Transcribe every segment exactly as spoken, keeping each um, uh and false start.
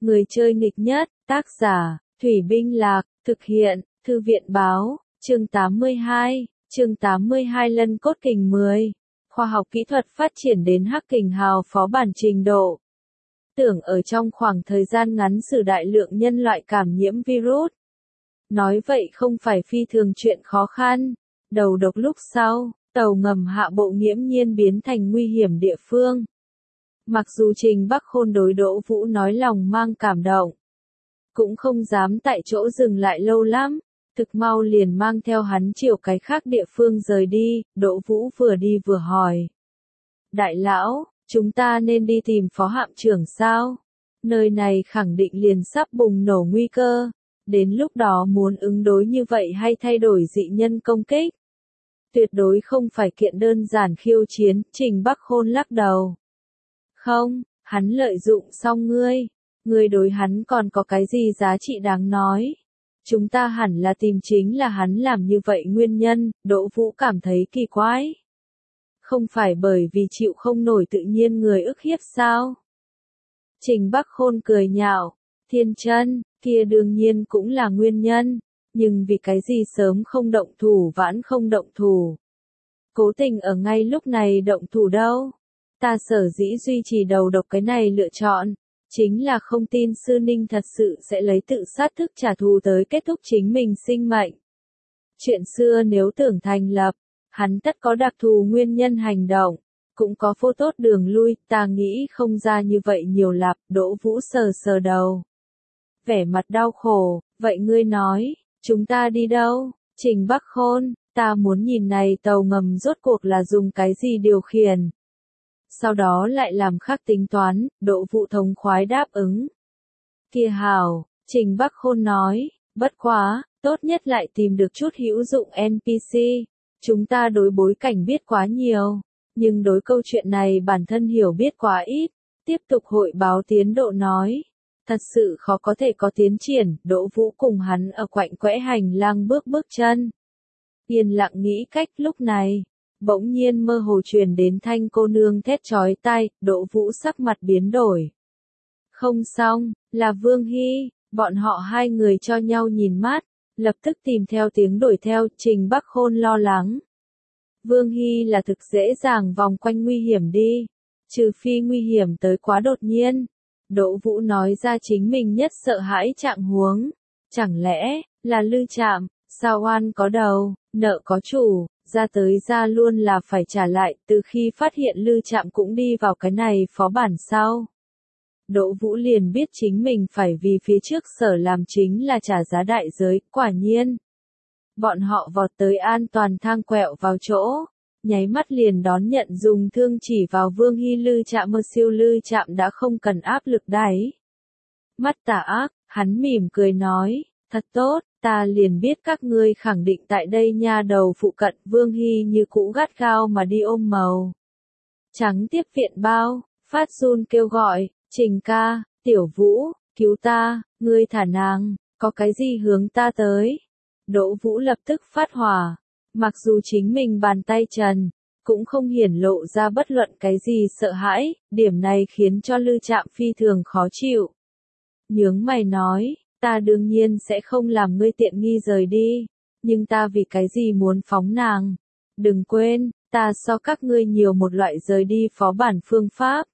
Người chơi nghịch nhất, tác giả, Thủy Binh Lạc, thực hiện, Thư viện Báo, chương tám mươi hai, chương tám mươi hai Lân cốt kình mười. Khoa học kỹ thuật phát triển đến hắc kình hào phó bản trình độ. Tưởng ở trong khoảng thời gian ngắn xử đại lượng nhân loại cảm nhiễm virus. Nói vậy không phải phi thường chuyện khó khăn. Đầu độc lúc sau, tàu ngầm hạ bộ nghiễm nhiên biến thành nguy hiểm địa phương. Mặc dù Trình Bắc Khôn đối Đỗ Vũ nói lòng mang cảm động, cũng không dám tại chỗ dừng lại lâu lắm, thực mau liền mang theo hắn chiều cái khác địa phương rời đi. Đỗ Vũ vừa đi vừa hỏi: Đại lão, chúng ta nên đi tìm phó hạm trưởng sao? Nơi này khẳng định liền sắp bùng nổ nguy cơ, đến lúc đó muốn ứng đối như vậy hay thay đổi dị nhân công kích? Tuyệt đối không phải kiện đơn giản khiêu chiến. Trình Bắc Khôn lắc đầu. Không, hắn lợi dụng xong ngươi. Ngươi đối hắn còn có cái gì giá trị đáng nói? Chúng ta hẳn là tìm chính là hắn làm như vậy nguyên nhân. Đỗ Vũ cảm thấy kỳ quái. Không phải bởi vì chịu không nổi tự nhiên người ức hiếp sao? Trình Bắc Khôn cười nhạo. Thiên chân, kia đương nhiên cũng là nguyên nhân. Nhưng vì cái gì sớm không động thủ vãn không động thủ? Cố tình ở ngay lúc này động thủ đâu? Ta sở dĩ duy trì đầu độc cái này lựa chọn, chính là không tin Sư Ninh thật sự sẽ lấy tự sát thức trả thù tới kết thúc chính mình sinh mệnh. Chuyện xưa nếu tưởng thành lập, hắn tất có đặc thù nguyên nhân hành động, cũng có phô tốt đường lui, ta nghĩ không ra như vậy nhiều lạp. Đỗ Vũ sờ sờ đầu, vẻ mặt đau khổ. Vậy ngươi nói, chúng ta đi đâu? Trình Bắc Khôn, ta muốn nhìn này tàu ngầm rốt cuộc là dùng cái gì điều khiển. Sau đó lại làm khác tính toán. Đỗ Vũ thống khoái đáp ứng. Kia hảo, Trình Bắc Khôn nói, bất quá, tốt nhất lại tìm được chút hữu dụng en pê xê. Chúng ta đối bối cảnh biết quá nhiều, nhưng đối câu chuyện này bản thân hiểu biết quá ít. Tiếp tục hội báo tiến độ nói. Thật sự khó có thể có tiến triển. Đỗ Vũ cùng hắn ở quạnh quẽ hành lang bước bước chân. Yên lặng nghĩ cách. Lúc này, bỗng nhiên mơ hồ truyền đến thanh cô nương thét chói tai. Đỗ Vũ sắc mặt biến đổi. Không xong, là Vương Hy. Bọn họ hai người cho nhau nhìn mắt, lập tức tìm theo tiếng đuổi theo. Trình Bắc Khôn lo lắng. Vương Hy là thực dễ dàng vòng quanh nguy hiểm đi, trừ phi nguy hiểm tới quá đột nhiên. Đỗ Vũ nói ra chính mình nhất sợ hãi trạng huống. Chẳng lẽ là Lư Trạm? Sao oan có đầu, nợ có chủ, ra tới ra luôn là phải trả lại. Từ khi phát hiện Lư Trạm cũng đi vào cái này phó bản sau, Đỗ Vũ liền biết chính mình phải vì phía trước sở làm chính là trả giá đại giới. Quả nhiên, bọn họ vọt tới an toàn thang quẹo vào chỗ, nháy mắt liền đón nhận dùng thương chỉ vào Vương Hy. Lư Trạm mơ siêu Lư Trạm đã không cần áp lực đáy mắt tà ác, hắn mỉm cười nói, thật tốt, ta liền biết các ngươi khẳng định tại đây nha đầu phụ cận. Vương Hy như cũ gắt gao mà đi ôm màu trắng tiếp viện bao, phát run kêu gọi, Trình ca, Tiểu Vũ, cứu ta, ngươi thả nàng, có cái gì hướng ta tới? Đỗ Vũ lập tức phát hỏa. Mặc dù chính mình bàn tay trần, cũng không hiển lộ ra bất luận cái gì sợ hãi, điểm này khiến cho Lư Trạm phi thường khó chịu. Nhướng mày nói, ta đương nhiên sẽ không làm ngươi tiện nghi rời đi, nhưng ta vì cái gì muốn phóng nàng? Đừng quên, ta so các ngươi nhiều một loại rời đi phó bản phương pháp.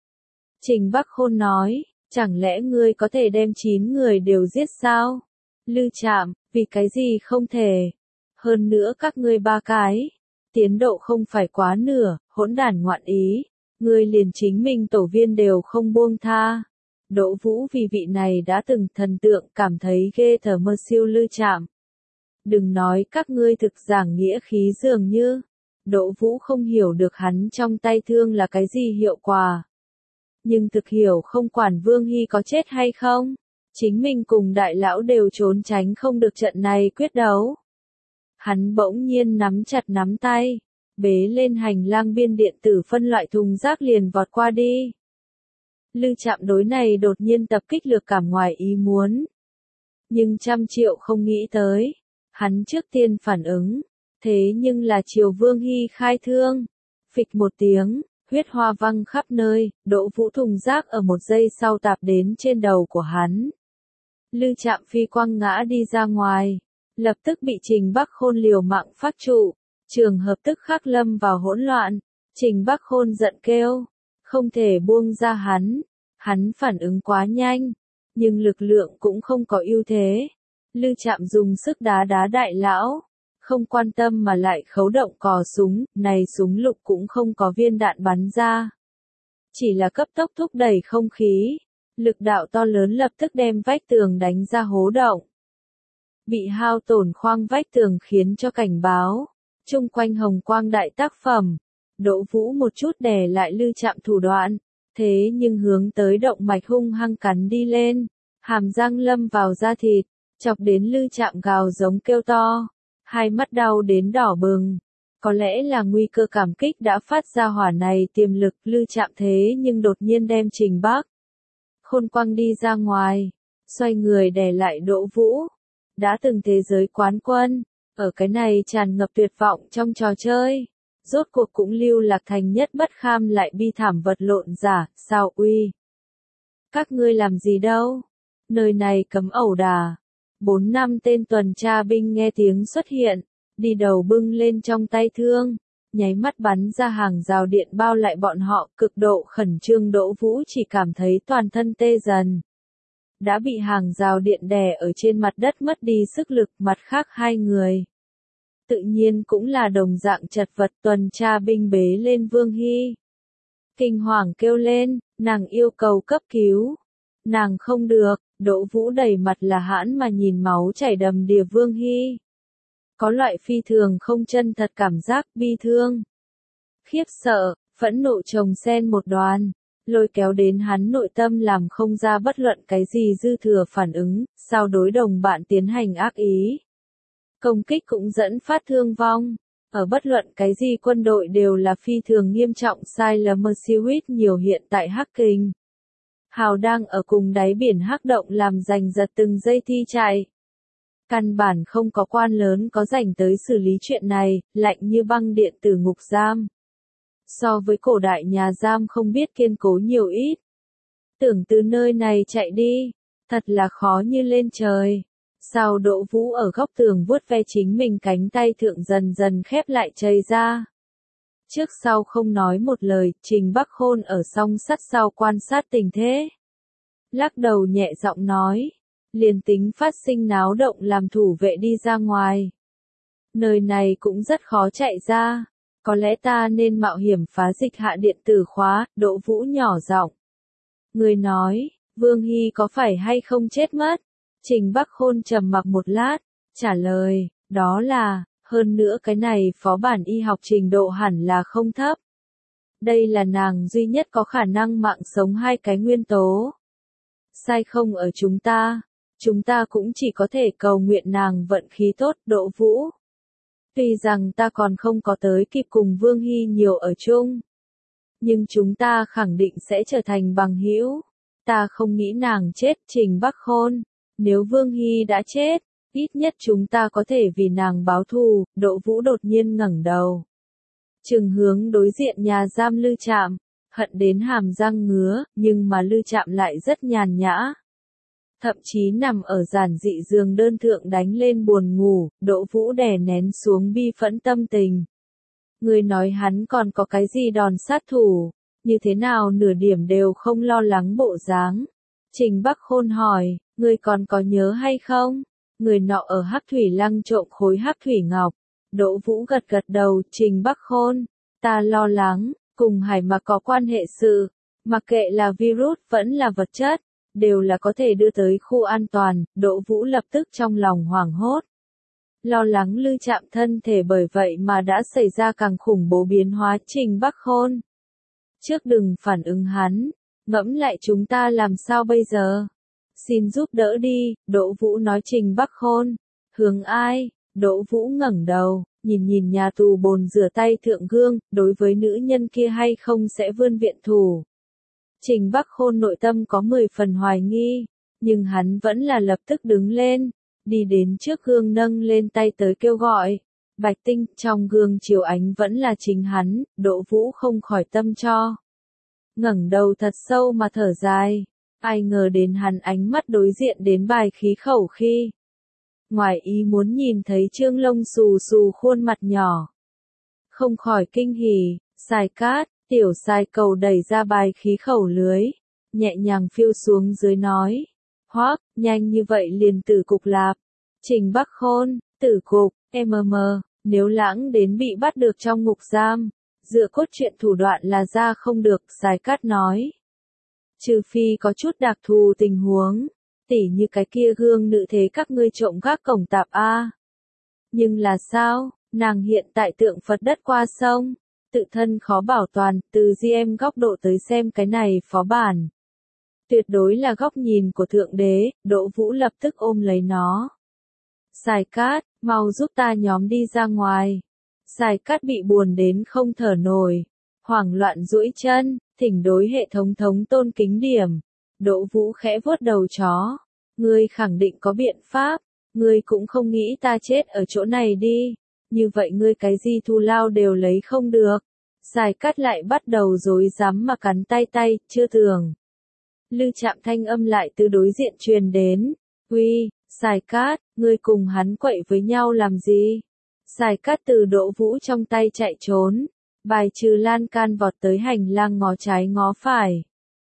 Trình Bắc Khôn nói, chẳng lẽ ngươi có thể đem chín người đều giết sao? Lư Trạm, vì cái gì không thể? Hơn nữa các ngươi ba cái, tiến độ không phải quá nửa, hỗn đản ngoạn ý, ngươi liền chính mình tổ viên đều không buông tha. Đỗ Vũ vì vị này đã từng thần tượng cảm thấy ghê tởm mơ siêu Lư Trạm. Đừng nói các ngươi thực giảng nghĩa khí dường như. Đỗ Vũ không hiểu được hắn trong tay thương là cái gì hiệu quả. Nhưng thực hiểu không quản Vương Hy có chết hay không. Chính mình cùng đại lão đều trốn tránh không được trận này quyết đấu. Hắn bỗng nhiên nắm chặt nắm tay, bế lên hành lang biên điện tử phân loại thùng rác liền vọt qua đi. Lư Trạm đối này đột nhiên tập kích lược cảm ngoài ý muốn. Nhưng trăm triệu không nghĩ tới. Hắn trước tiên phản ứng. Thế nhưng là chiều Vương Hy khai thương. Phịch một tiếng, huyết hoa văng khắp nơi, Đỗ Vũ thùng rác ở một giây sau tạp đến trên đầu của hắn. Lư Trạm phi quăng ngã đi ra ngoài, lập tức bị Trình Bắc Khôn liều mạng phát trụ, trường hợp tức khắc lâm vào hỗn loạn. Trình Bắc Khôn giận kêu, không thể buông ra hắn, hắn phản ứng quá nhanh, nhưng lực lượng cũng không có ưu thế. Lư Trạm dùng sức đá đá đại lão, không quan tâm mà lại khấu động cò súng, này súng lục cũng không có viên đạn bắn ra. Chỉ là cấp tốc thúc đẩy không khí, lực đạo to lớn lập tức đem vách tường đánh ra hố động. Bị hao tổn khoang vách tường khiến cho cảnh báo, chung quanh hồng quang đại tác phẩm. Đỗ Vũ một chút đè lại Lư Trạm thủ đoạn, thế nhưng hướng tới động mạch hung hăng cắn đi lên, hàm răng lâm vào da thịt, chọc đến Lư Trạm gào giống kêu to, hai mắt đau đến đỏ bừng. Có lẽ là nguy cơ cảm kích đã phát ra hỏa này tiềm lực, Lư Trạm thế nhưng đột nhiên đem Trình Bắc Khôn quăng đi ra ngoài, xoay người đè lại Đỗ Vũ. Đã từng thế giới quán quân, ở cái này tràn ngập tuyệt vọng trong trò chơi, rốt cuộc cũng lưu lạc thành nhất bất kham lại bi thảm vật lộn giả, sao uy. Các ngươi làm gì đâu? Nơi này cấm ẩu đả. Bốn năm tên tuần tra binh nghe tiếng xuất hiện, đi đầu bưng lên trong tay thương, nháy mắt bắn ra hàng rào điện bao lại bọn họ, cực độ khẩn trương. Đỗ Vũ chỉ cảm thấy toàn thân tê dần. Đã bị hàng rào điện đè ở trên mặt đất mất đi sức lực, mặt khác hai người. Tự nhiên cũng là đồng dạng chật vật, tuần tra binh bế lên Vương Hy. Kinh hoàng kêu lên, nàng yêu cầu cấp cứu. Nàng không được, Đỗ Vũ đầy mặt là hãn mà nhìn máu chảy đầm đìa Vương Hy. Có loại phi thường không chân thật cảm giác bi thương, khiếp sợ, phẫn nộ chồng xen một đoàn, lôi kéo đến hắn nội tâm làm không ra bất luận cái gì dư thừa phản ứng, sao đối đồng bạn tiến hành ác ý. Công kích cũng dẫn phát thương vong, ở bất luận cái gì quân đội đều là phi thường nghiêm trọng sai lầm. Merciwit nhiều hiện tại Hắc Kinh. Hào đang ở cùng đáy biển Hắc Động làm giành giật từng giây thi chạy. Căn bản không có quan lớn có rảnh tới xử lý chuyện này, lạnh như băng điện tử ngục giam. So với cổ đại nhà giam không biết kiên cố nhiều ít. Tưởng từ nơi này chạy đi, thật là khó như lên trời. Sao Đỗ Vũ ở góc tường vuốt ve chính mình cánh tay thượng dần dần khép lại chảy ra. Trước sau không nói một lời, Trình Bắc Khôn ở song sắt sau quan sát tình thế. Lắc đầu nhẹ giọng nói, liền tính phát sinh náo động làm thủ vệ đi ra ngoài. Nơi này cũng rất khó chạy ra, có lẽ ta nên mạo hiểm phá dịch hạ điện tử khóa. Đỗ Vũ nhỏ giọng. Người nói, Vương Hy có phải hay không chết mất? Trình Bắc Khôn trầm mặc một lát, trả lời, đó là, hơn nữa cái này phó bản y học trình độ hẳn là không thấp. Đây là nàng duy nhất có khả năng mạng sống hai cái nguyên tố. Sai không ở chúng ta, chúng ta cũng chỉ có thể cầu nguyện nàng vận khí tốt. Đỗ Vũ. Tuy rằng ta còn không có tới kịp cùng Vương Hy nhiều ở chung, nhưng chúng ta khẳng định sẽ trở thành bằng hữu. Ta không nghĩ nàng chết. Trình Bắc Khôn. Nếu Vương Hy đã chết, ít nhất chúng ta có thể vì nàng báo thù. Đỗ Vũ đột nhiên ngẩng đầu, trừng hướng đối diện nhà giam Lư Trạm, hận đến hàm răng ngứa, nhưng mà Lư Trạm lại rất nhàn nhã. Thậm chí nằm ở giản dị giường đơn thượng đánh lên buồn ngủ. Đỗ Vũ đè nén xuống bi phẫn tâm tình. Người nói hắn còn có cái gì đòn sát thủ, như thế nào nửa điểm đều không lo lắng bộ dáng. Trình Bắc Khôn hỏi, người còn có nhớ hay không? Người nọ ở Hắc Thủy Lăng trộm khối Hắc Thủy Ngọc. Đỗ Vũ gật gật đầu. Trình Bắc Khôn, ta lo lắng, cùng Hải Mặc có quan hệ sự, mặc kệ là virus vẫn là vật chất, đều là có thể đưa tới khu an toàn. Đỗ Vũ lập tức trong lòng hoảng hốt. Lo lắng Lư Trạm thân thể bởi vậy mà đã xảy ra càng khủng bố biến hóa. Trình Bắc Khôn, trước đừng phản ứng hắn, ngẫm lại chúng ta làm sao bây giờ? Xin giúp đỡ đi. Đỗ Vũ nói. Trình Bắc Khôn, hướng ai? Đỗ Vũ ngẩng đầu, nhìn nhìn nhà tù bồn rửa tay thượng gương, đối với nữ nhân kia hay không sẽ vươn viện thủ. Trình Bắc Khôn nội tâm có mười phần hoài nghi, nhưng hắn vẫn là lập tức đứng lên, đi đến trước gương nâng lên tay tới kêu gọi, Bạch tinh, trong gương chiếu ánh vẫn là chính hắn, Đỗ Vũ không khỏi tâm cho. Ngẩng đầu thật sâu mà thở dài, ai ngờ đến hắn ánh mắt đối diện đến bài khí khẩu khi. Ngoài ý muốn nhìn thấy Trương Lông xù xù khuôn mặt nhỏ. Không khỏi kinh hỉ, Sai Cát, tiểu sai cầu đẩy ra bài khí khẩu lưới, nhẹ nhàng phiêu xuống dưới nói. Hoác, nhanh như vậy liền tử cục lạp. Trình Bắc Khôn, tử cục, mm, nếu lãng đến bị bắt được trong ngục giam, dựa cốt truyện thủ đoạn là ra không được, Sai Cát nói. Trừ phi có chút đặc thù tình huống, tỉ như cái kia gương nữ thế các ngươi trộm gác cổng tạp a. Nhưng là sao, nàng hiện tại tượng Phật đất qua sông, tự thân khó bảo toàn, từ gi em góc độ tới xem cái này phó bản. Tuyệt đối là góc nhìn của Thượng Đế, Đỗ Vũ lập tức ôm lấy nó. Sai Cát, mau giúp ta nhóm đi ra ngoài. Sai Cát bị buồn đến không thở nổi, hoảng loạn duỗi chân, thỉnh đối hệ thống thống tôn kính điểm. Đỗ Vũ khẽ vuốt đầu chó. Ngươi khẳng định có biện pháp, ngươi cũng không nghĩ ta chết ở chỗ này đi, như vậy ngươi cái gì thù lao đều lấy không được. Sai Cát lại bắt đầu rối rắm mà cắn tay tay, chưa tưởng. Lư Trạm thanh âm lại từ đối diện truyền đến. Uy, Sai Cát, ngươi cùng hắn quậy với nhau làm gì? Sai Cát từ Đỗ Vũ trong tay chạy trốn, bài trừ lan can vọt tới hành lang ngó trái ngó phải.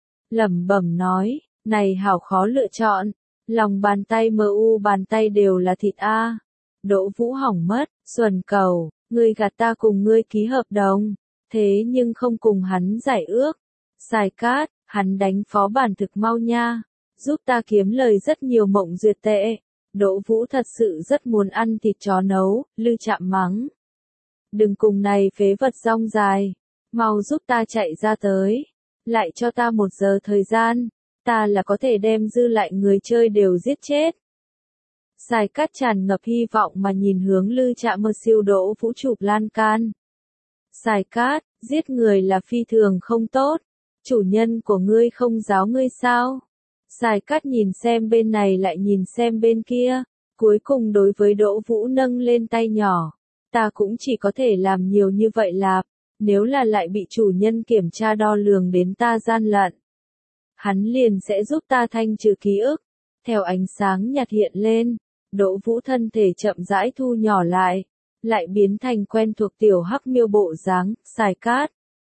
Lẩm bẩm nói, này hảo khó lựa chọn, lòng bàn tay mờ u bàn tay đều là thịt a. Đỗ Vũ hỏng mất, xuẩn cầu, ngươi gạt ta cùng ngươi ký hợp đồng, thế nhưng không cùng hắn giải ước. Sai Cát, hắn đánh phó bản thực mau nha, giúp ta kiếm lời rất nhiều mộng duyệt tệ. Đỗ Vũ thật sự rất muốn ăn thịt chó nấu, Lư Trạm mắng. Đừng cùng này phế vật rong dài, mau giúp ta chạy ra tới, lại cho ta một giờ thời gian, ta là có thể đem dư lại người chơi đều giết chết. Sai Cát tràn ngập hy vọng mà nhìn hướng Lư Trạm mơ siêu Đỗ Vũ chụp lan can. Sai Cát, giết người là phi thường không tốt, chủ nhân của ngươi không giáo ngươi sao? Sai Cát nhìn xem bên này lại nhìn xem bên kia, cuối cùng đối với Đỗ Vũ nâng lên tay nhỏ. Ta cũng chỉ có thể làm nhiều như vậy lạp, nếu là lại bị chủ nhân kiểm tra đo lường đến ta gian lận. Hắn liền sẽ giúp ta thanh trừ ký ức. Theo ánh sáng nhạt hiện lên, Đỗ Vũ thân thể chậm rãi thu nhỏ lại, lại biến thành quen thuộc tiểu hắc miêu bộ dáng. Sai Cát.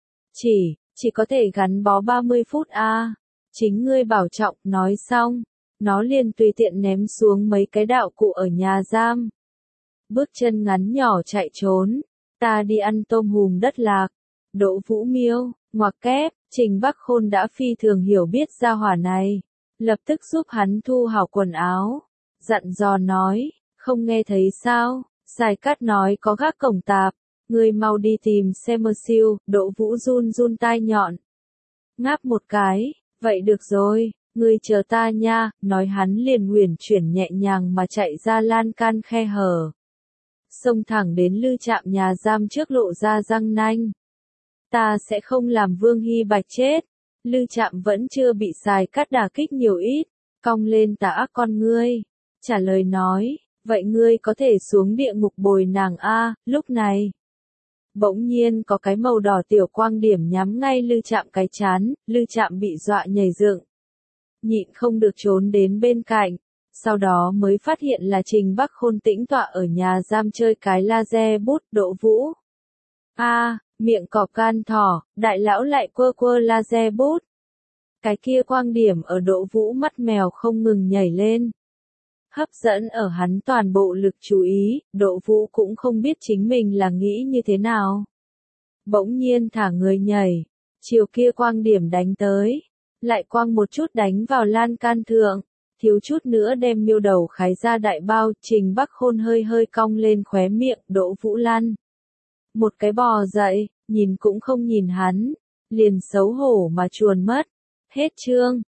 Chỉ, chỉ có thể gắn bó ba mươi phút a. Chính ngươi bảo trọng, nói xong, nó liền tùy tiện ném xuống mấy cái đạo cụ ở nhà giam. Bước chân ngắn nhỏ chạy trốn, ta đi ăn tôm hùm đất lạc. Đỗ Vũ miêu, ngoặc kép, Trình Bắc Khôn đã phi thường hiểu biết gia hỏa này, lập tức giúp hắn thu hảo quần áo, dặn dò nói, không nghe thấy sao? Sai Cát nói có gác cổng tạp, ngươi mau đi tìm xem mơ siêu. Đỗ Vũ run run tai nhọn, ngáp một cái, vậy được rồi, ngươi chờ ta nha, nói hắn liền uyển chuyển nhẹ nhàng mà chạy ra lan can khe hở. Xông thẳng đến Lư Trạm nhà giam trước lộ ra răng nanh. Ta sẽ không làm Vương Hy Bạch chết. Lư Trạm vẫn chưa bị Sai Cát đả kích nhiều ít, cong lên tà ác con ngươi, trả lời nói, vậy ngươi có thể xuống địa ngục bồi nàng a. Lúc này, bỗng nhiên có cái màu đỏ tiểu quang điểm nhắm ngay Lư Trạm cái chán, Lư Trạm bị dọa nhảy dựng, nhịn không được trốn đến bên cạnh, sau đó mới phát hiện là Trình Bắc Khôn tĩnh tọa ở nhà giam chơi cái laser bút. Đỗ Vũ. A, à, miệng cọp can thỏ, đại lão lại quơ quơ laser bút. Cái kia quang điểm ở Đỗ Vũ mắt mèo không ngừng nhảy lên, hấp dẫn ở hắn toàn bộ lực chú ý. Đỗ Vũ cũng không biết chính mình là nghĩ như thế nào. Bỗng nhiên thả người nhảy, chiều kia quang điểm đánh tới, lại quang một chút đánh vào lan can thượng, thiếu chút nữa đem miêu đầu khái ra đại bao. Trình Bắc Khôn hơi hơi cong lên khóe miệng. Đỗ Vũ lăn một cái bò dậy, nhìn cũng không nhìn hắn, liền xấu hổ mà chuồn mất. Hết chương.